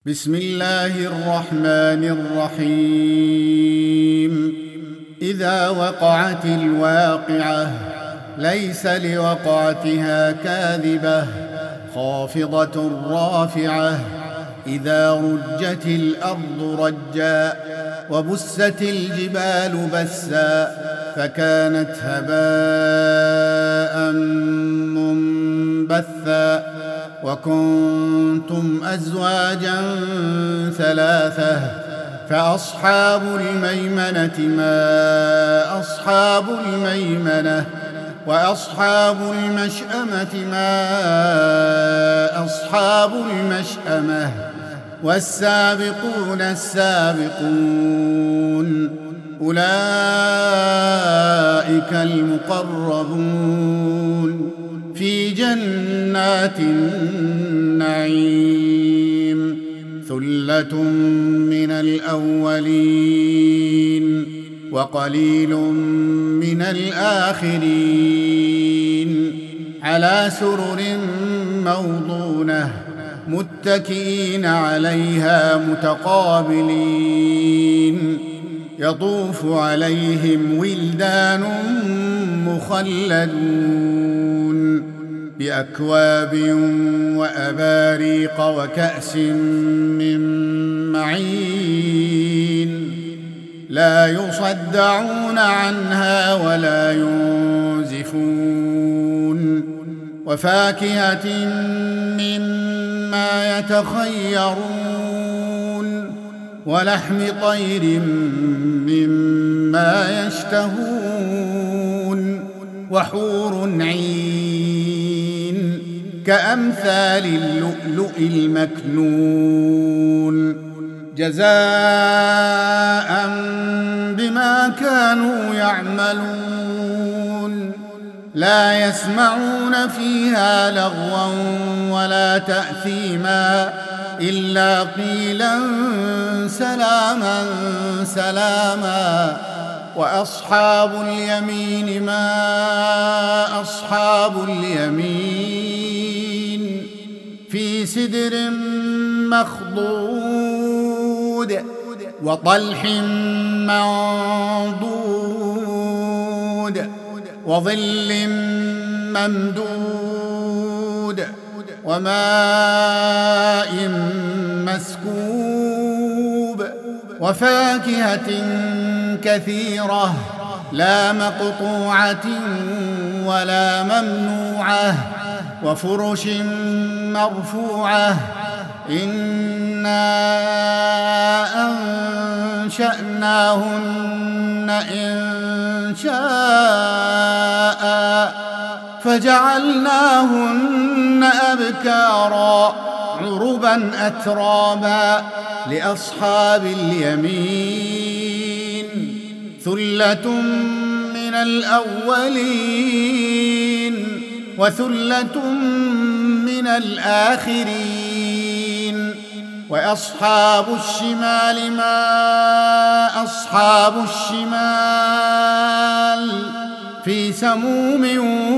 بسم الله الرحمن الرحيم. إذا وقعت الواقعة ليس لوقعتها كاذبة خافضة رافعة. إذا رجت الأرض رجا وبست الجبال بسا فكانت هباء منبثا وكنتم أزواجا ثلاثة فأصحاب الميمنة ما أصحاب الميمنة وأصحاب المشأمة ما أصحاب المشأمة والسابقون السابقون أولئك المقربون في جنات النعيم. ثلة من الأولين وقليل من الآخرين على سرر موضونة متكئين عليها متقابلين يطوف عليهم ولدان مخلدون بأكواب وأباريق وكأس من معين لا يصدعون عنها ولا ينزفون وفاكهة مما يتخيرون ولحم طير مما يشتهون وحور عين كأمثال اللؤلؤ المكنون جزاء بما كانوا يعملون. لا يسمعون فيها لغوا ولا تأثيما إلا قيلا سلاما سلاما. وأصحاب اليمين ما أصحاب اليمين في سدر مخضود وطلح منضود وظل ممدود وماء مسكوب وفاكهة كثيرة لا مقطوعة ولا ممنوعة وفرش مرفوعة. إنا أنشأناهن إن شاء فجعلناهن أبكارا عربا أترابا لأصحاب اليمين. ثلة من الأولين وثلة من الآخرين. وأصحاب الشمال ما أصحاب الشمال في سموم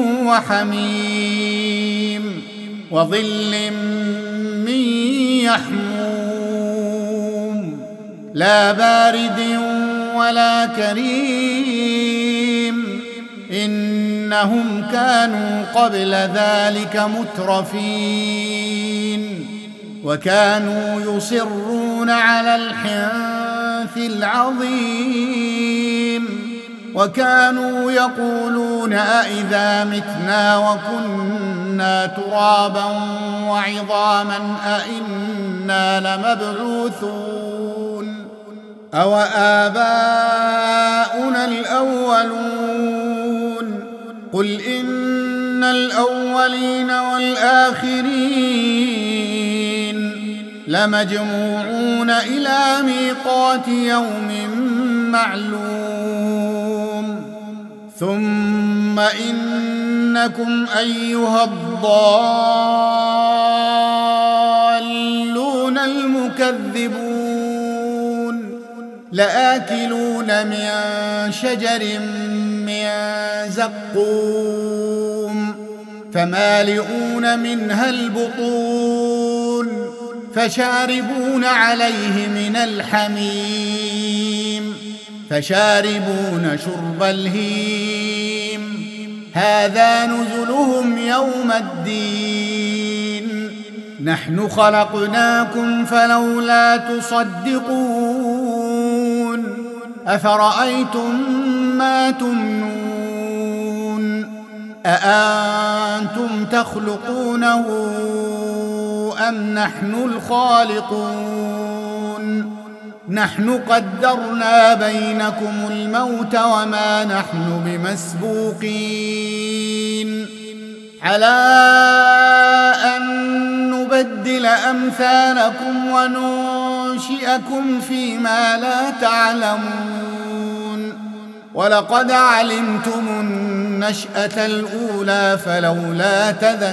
وحميم وظل من يحموم لا بارد ولا كريم. إنهم كانوا قبل ذلك مترفين وكانوا يصرون على الحنث العظيم وكانوا يقولون أإذا متنا وكنا ترابا وعظاما أإنا لمبعوثون أو آباؤنا الأولون. قل إن الأولين والآخرين لمجموعون إلى ميقات يوم معلوم. ثم إنكم أيها الضالون المكذبون لآكلون من شجر من زقوم فمالئون منها البطون فشاربون عليه من الحميم فشاربون شرب الهيم هذا نزلهم يوم الدين نحن خلقناكم فلولا تصدقون أفرأيتم ما تمنون أأنتم تخلقونه أم نحن الخالقون نحن قدرنا بينكم الموت وما نحن بمسبوقين على أن نبدل أمثالكم وننشئكم فيما لا تعلمون ولقد علمتم النشأة الأولى فلولا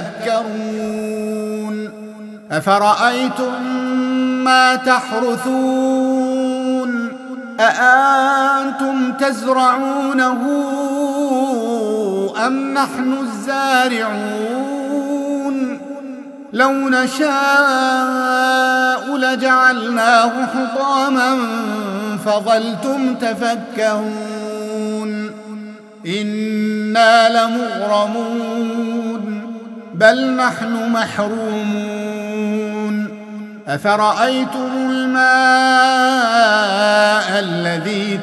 تذكرون أفرأيتم ما تحرثون أأنتم تزرعونه أم نحن الزارعون لو نشاء لجعلناه حطاما فظلتم تفكهون إنا لمغرمون بل نحن محرومون أفرأيتم الماء الذي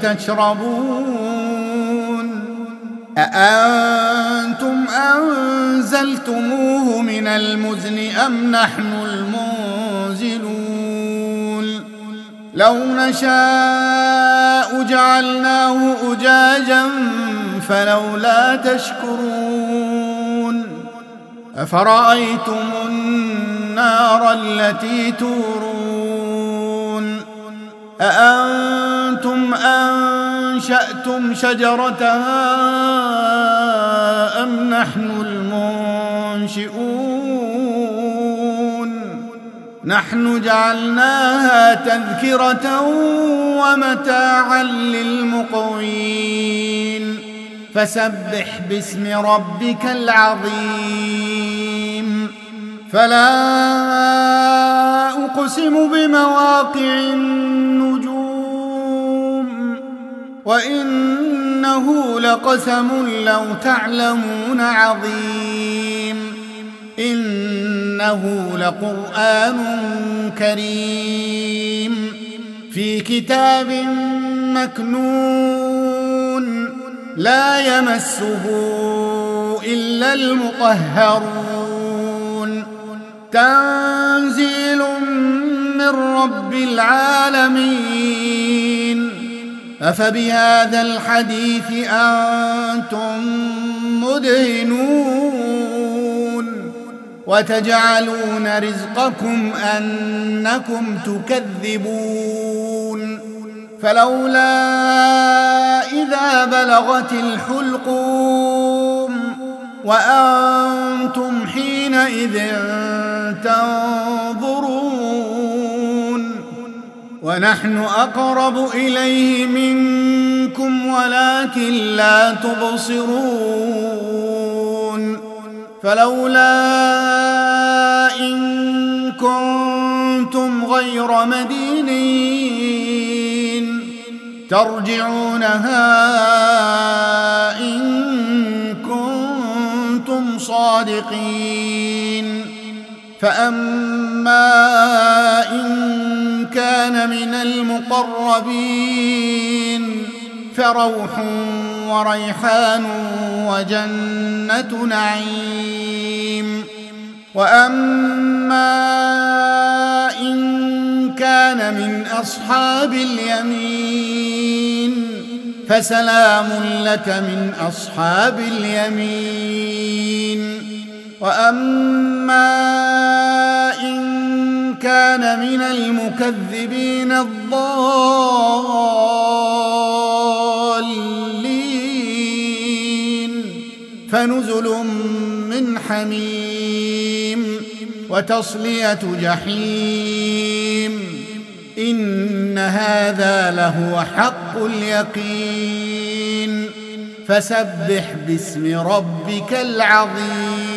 تشربون أأنتم أنزلتموه من المزن أم نحن المنزلون لو نشاء جعلناه أجاجا فلولا تشكرون أفرأيتم النار التي تورون أأنتم أنشأتم شجرتها أم نحن المنشئون نحن جعلناها تذكرة ومتاعا للمقوين فسبح باسم ربك العظيم فلا أقسم بمواقع النجوم وإنه لقسم لو تعلمون عظيم إنه لقرآن كريم في كتاب مكنون لا يمسه إلا المطهرون تنزيل من رب العالمين أفبهذا الحديث أنتم مدهنون وتجعلون رزقكم أنكم تكذبون فلولا إذا بلغت الحلقوم وأنتم حينئذ تنظرون ونحن أقرب إليه منكم ولكن لا تبصرون فلولا إن كنتم غير مدينين ترجعونها إن كنتم صادقين فأما إن كان من المقربين فروح وريحان وجنة نعيم وأما إن كان من أصحاب اليمين فسلام لك من أصحاب اليمين وأما إن كان من المكذبين الضالين فنزل من حميم وتصلية جحيم إن هذا لهو حق اليقين فسبح باسم ربك العظيم